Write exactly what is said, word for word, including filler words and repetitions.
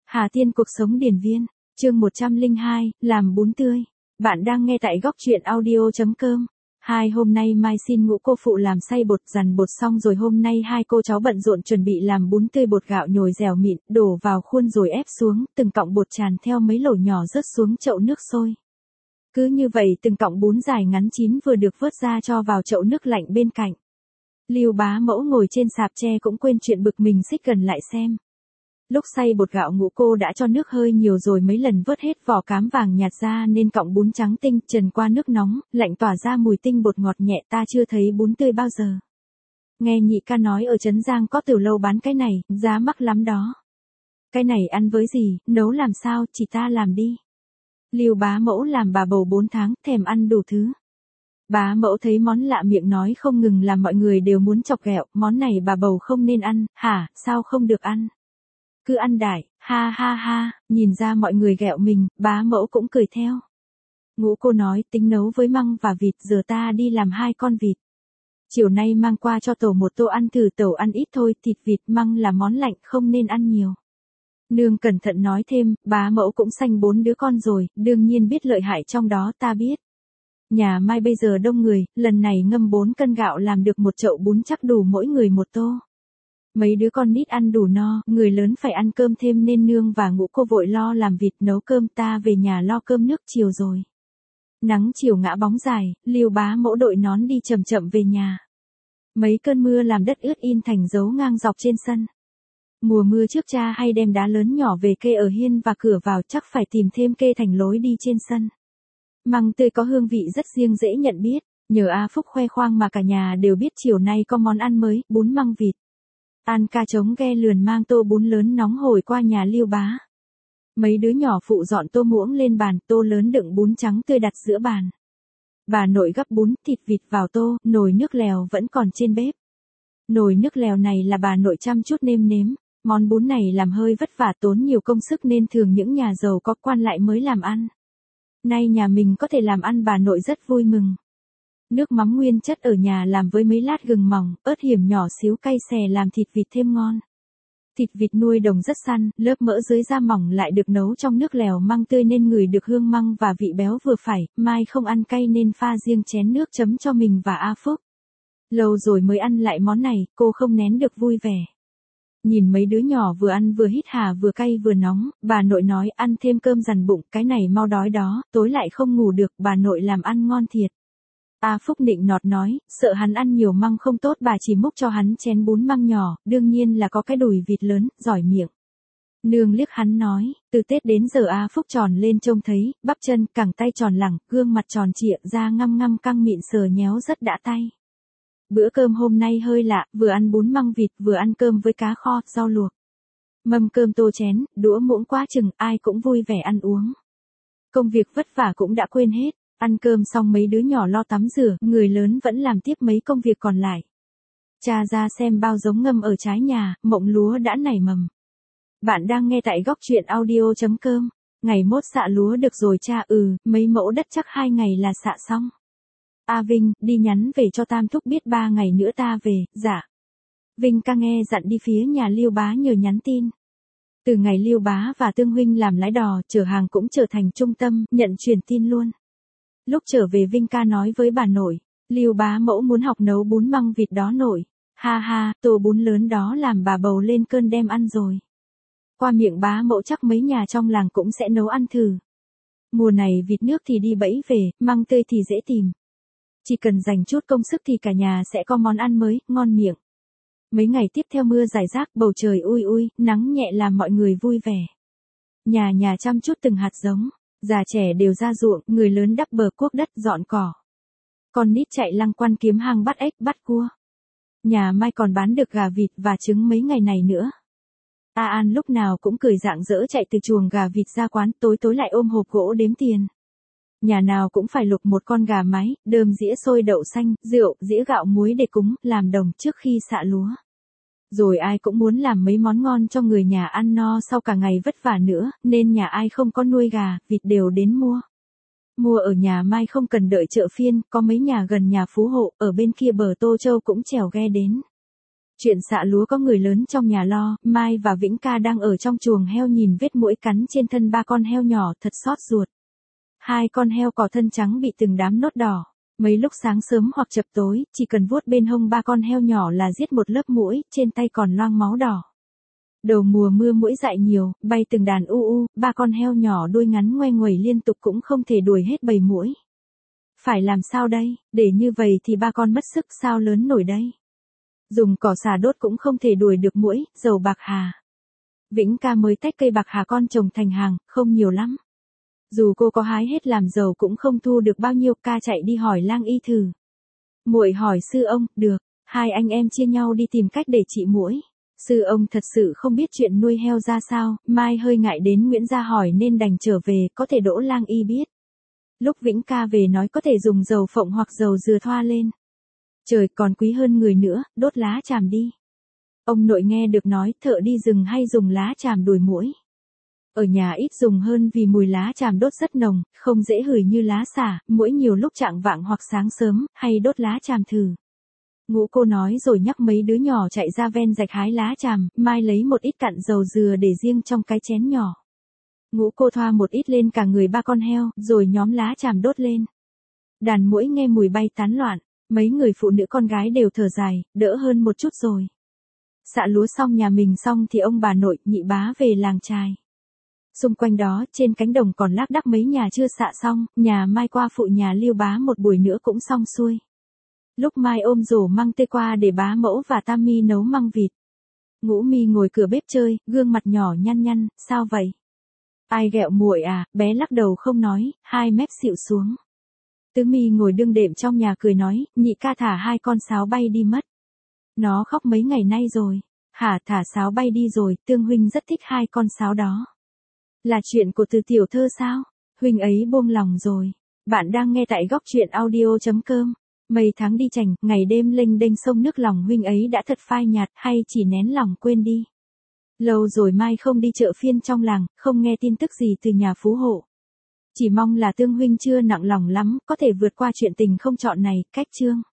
Hà Tiên cuộc sống điển viên, chương một trăm lẻ hai, làm bún tươi. Bạn đang nghe tại góc truyện audio chấm com. Hai hôm nay Mai xin ngũ cô phụ làm xay bột, dằn bột xong rồi hôm nay hai cô cháu bận rộn chuẩn bị làm bún tươi. Bột gạo nhồi dẻo mịn, đổ vào khuôn rồi ép xuống, từng cọng bột tràn theo mấy lỗ nhỏ rớt xuống chậu nước sôi. Cứ như vậy từng cọng bún dài ngắn chín vừa được vớt ra cho vào chậu nước lạnh bên cạnh. Lưu Bá Mẫu ngồi trên sạp tre cũng quên chuyện bực mình xích gần lại xem. Lúc xay bột gạo ngũ cô đã cho nước hơi nhiều rồi mấy lần vớt hết vỏ cám vàng nhạt ra nên cọng bún trắng tinh trần qua nước nóng, lạnh tỏa ra mùi tinh bột ngọt nhẹ. Ta chưa thấy bún tươi bao giờ. Nghe nhị ca nói ở Trấn Giang có từ lâu bán cái này, giá mắc lắm đó. Cái này ăn với gì, nấu làm sao, chỉ ta làm đi. Lưu Bá Mẫu làm bà bầu bốn tháng, thèm ăn đủ thứ. Bá Mẫu thấy món lạ miệng nói không ngừng làm mọi người đều muốn chọc ghẹo, món này bà bầu không nên ăn, hả, sao không được ăn? Cứ ăn đại, ha ha ha, nhìn ra mọi người ghẹo mình, Bá Mẫu cũng cười theo. Ngũ cô nói tính nấu với măng và vịt, giờ ta đi làm hai con vịt. Chiều nay mang qua cho tổ một tô ăn thử, tổ ăn ít thôi, thịt vịt măng là món lạnh không nên ăn nhiều. Nương cẩn thận nói thêm, Bá Mẫu cũng sanh bốn đứa con rồi, đương nhiên biết lợi hại trong đó, ta biết. Nhà Mai bây giờ đông người, lần này ngâm bốn cân gạo làm được một chậu bún chắc đủ mỗi người một tô. Mấy đứa con nít ăn đủ no, người lớn phải ăn cơm thêm nên nương và ngũ cô vội lo làm vịt nấu cơm, ta về nhà lo cơm nước chiều rồi. Nắng chiều ngã bóng dài, Lưu Bá Mẫu đội nón đi chậm chậm về nhà. Mấy cơn mưa làm đất ướt in thành dấu ngang dọc trên sân. Mùa mưa trước cha hay đem đá lớn nhỏ về kê ở hiên và cửa vào, chắc phải tìm thêm kê thành lối đi trên sân. Măng tươi có hương vị rất riêng dễ nhận biết, nhờ A Phúc khoe khoang mà cả nhà đều biết chiều nay có món ăn mới, bún măng vịt. An ca trống ghe lườn mang tô bún lớn nóng hổi qua nhà Lưu Bá. Mấy đứa nhỏ phụ dọn tô muỗng lên bàn, tô lớn đựng bún trắng tươi đặt giữa bàn. Bà nội gắp bún, thịt vịt vào tô, nồi nước lèo vẫn còn trên bếp. Nồi nước lèo này là bà nội chăm chút nêm nếm, món bún này làm hơi vất vả tốn nhiều công sức nên thường những nhà giàu có quan lại mới làm ăn. Nay nhà mình có thể làm ăn bà nội rất vui mừng. Nước mắm nguyên chất ở nhà làm với mấy lát gừng mỏng, ớt hiểm nhỏ xíu cay xè làm thịt vịt thêm ngon. Thịt vịt nuôi đồng rất săn, lớp mỡ dưới da mỏng lại được nấu trong nước lèo măng tươi nên ngửi được hương măng và vị béo vừa phải. Mai không ăn cay nên pha riêng chén nước chấm cho mình và A Phúc. Lâu rồi mới ăn lại món này, cô không nén được vui vẻ. Nhìn mấy đứa nhỏ vừa ăn vừa hít hà vừa cay vừa nóng, bà nội nói ăn thêm cơm dằn bụng, cái này mau đói đó, tối lại không ngủ được, bà nội làm ăn ngon thiệt. A Phúc nịnh nọt nói, sợ hắn ăn nhiều măng không tốt, bà chỉ múc cho hắn chén bún măng nhỏ, đương nhiên là có cái đùi vịt lớn, giỏi miệng. Nương liếc hắn nói, từ Tết đến giờ A Phúc tròn lên trông thấy, bắp chân, cẳng tay tròn lẳng, gương mặt tròn trịa, da ngăm ngăm căng mịn sờ nhéo rất đã tay. Bữa cơm hôm nay hơi lạ, vừa ăn bún măng vịt vừa ăn cơm với cá kho, rau luộc. Mâm cơm tô chén, đũa muỗng quá chừng, ai cũng vui vẻ ăn uống. Công việc vất vả cũng đã quên hết, ăn cơm xong mấy đứa nhỏ lo tắm rửa, người lớn vẫn làm tiếp mấy công việc còn lại. Cha ra xem bao giống ngâm ở trái nhà, mộng lúa đã nảy mầm. Bạn đang nghe tại góc truyện audio chấm com. Ngày mốt xạ lúa được rồi cha, ừ, mấy mẫu đất chắc hai ngày là xạ xong. A Vinh, đi nhắn về cho Tam Thúc biết ba ngày nữa ta về, dạ. Vinh ca nghe dặn đi phía nhà Lưu Bá nhờ nhắn tin. Từ ngày Lưu Bá và Tương huynh làm lái đò, chở hàng cũng trở thành trung tâm, nhận truyền tin luôn. Lúc trở về Vinh ca nói với bà nội, Lưu Bá Mẫu muốn học nấu bún măng vịt đó nội. Ha ha, tô bún lớn đó làm bà bầu lên cơn đem ăn rồi. Qua miệng Bá Mẫu chắc mấy nhà trong làng cũng sẽ nấu ăn thử. Mùa này vịt nước thì đi bẫy về, măng tươi thì dễ tìm. Chỉ cần dành chút công sức thì cả nhà sẽ có món ăn mới, ngon miệng. Mấy ngày tiếp theo mưa rải rác, bầu trời ui ui, nắng nhẹ làm mọi người vui vẻ. Nhà nhà chăm chút từng hạt giống, già trẻ đều ra ruộng, người lớn đắp bờ cuốc đất dọn cỏ. Con nít chạy lăng quăng kiếm hang bắt ếch bắt cua. Nhà Mai còn bán được gà vịt và trứng mấy ngày này nữa. A An lúc nào cũng cười rạng rỡ chạy từ chuồng gà vịt ra quán, tối tối lại ôm hộp gỗ đếm tiền. Nhà nào cũng phải luộc một con gà mái, đơm dĩa xôi đậu xanh, rượu, dĩa gạo muối để cúng, làm đồng trước khi xạ lúa. Rồi ai cũng muốn làm mấy món ngon cho người nhà ăn no sau cả ngày vất vả nữa, nên nhà ai không có nuôi gà, vịt đều đến mua. Mua ở nhà Mai không cần đợi chợ phiên, có mấy nhà gần nhà Phú Hộ, ở bên kia bờ Tô Châu cũng chèo ghe đến. Chuyện xạ lúa có người lớn trong nhà lo, Mai và Vĩnh Ca đang ở trong chuồng heo nhìn vết muỗi cắn trên thân ba con heo nhỏ thật xót ruột. Hai con heo có thân trắng bị từng đám nốt đỏ. Mấy lúc sáng sớm hoặc chập tối, chỉ cần vuốt bên hông ba con heo nhỏ là giết một lớp muỗi, trên tay còn loang máu đỏ. Đầu mùa mưa muỗi dại nhiều, bay từng đàn u u, ba con heo nhỏ đuôi ngắn ngoe nguẩy liên tục cũng không thể đuổi hết bầy muỗi. Phải làm sao đây, để như vậy thì ba con mất sức sao lớn nổi đây. Dùng cỏ xà đốt cũng không thể đuổi được muỗi, dầu bạc hà. Vĩnh Ca mới tách cây bạc hà con trồng thành hàng, không nhiều lắm. Dù cô có hái hết làm dầu cũng không thu được bao nhiêu, Ca chạy đi hỏi Lang Y thử. Muội hỏi sư ông, được, hai anh em chia nhau đi tìm cách để trị muỗi. Sư ông thật sự không biết chuyện nuôi heo ra sao, Mai hơi ngại đến Nguyễn gia hỏi nên đành trở về, có thể đỗ Lang Y biết. Lúc Vĩnh Ca về nói có thể dùng dầu phộng hoặc dầu dừa thoa lên. Trời còn quý hơn người nữa, đốt lá tràm đi. Ông nội nghe được nói thợ đi rừng hay dùng lá tràm đuổi muỗi. Ở nhà ít dùng hơn vì mùi lá tràm đốt rất nồng, không dễ hửi như lá xả, muỗi nhiều lúc chạng vạng hoặc sáng sớm, hay đốt lá tràm thử. Ngũ cô nói rồi nhắc mấy đứa nhỏ chạy ra ven rạch hái lá tràm, Mai lấy một ít cặn dầu dừa để riêng trong cái chén nhỏ. Ngũ cô thoa một ít lên cả người ba con heo, rồi nhóm lá tràm đốt lên. Đàn muỗi nghe mùi bay tán loạn, mấy người phụ nữ con gái đều thở dài, đỡ hơn một chút rồi. Xạ lúa xong nhà mình xong thì ông bà nội, nhị bá về làng chài. Xung quanh đó, trên cánh đồng còn lác đác mấy nhà chưa xạ xong, nhà Mai qua phụ nhà Lưu bá một buổi nữa cũng xong xuôi. Lúc Mai ôm rổ măng tê qua để bá mẫu và Tammy nấu măng vịt. Ngũ Mi ngồi cửa bếp chơi, gương mặt nhỏ nhăn nhăn, sao vậy? Ai ghẹo muội à, bé lắc đầu không nói, hai mép xịu xuống. Tứ Mi ngồi đương đệm trong nhà cười nói, nhị ca thả hai con sáo bay đi mất. Nó khóc mấy ngày nay rồi. Hả, thả sáo bay đi rồi, Tương huynh rất thích hai con sáo đó. Là chuyện của Từ tiểu thơ sao? Huynh ấy buông lòng rồi. Bạn đang nghe tại góc truyện audio chấm com. Mấy tháng đi chành, ngày đêm lênh đênh sông nước, lòng huynh ấy đã thật phai nhạt, hay chỉ nén lòng quên đi. Lâu rồi Mai không đi chợ phiên trong làng, không nghe tin tức gì từ nhà phú hộ. Chỉ mong là Tương huynh chưa nặng lòng lắm, có thể vượt qua chuyện tình không chọn này, cách chương.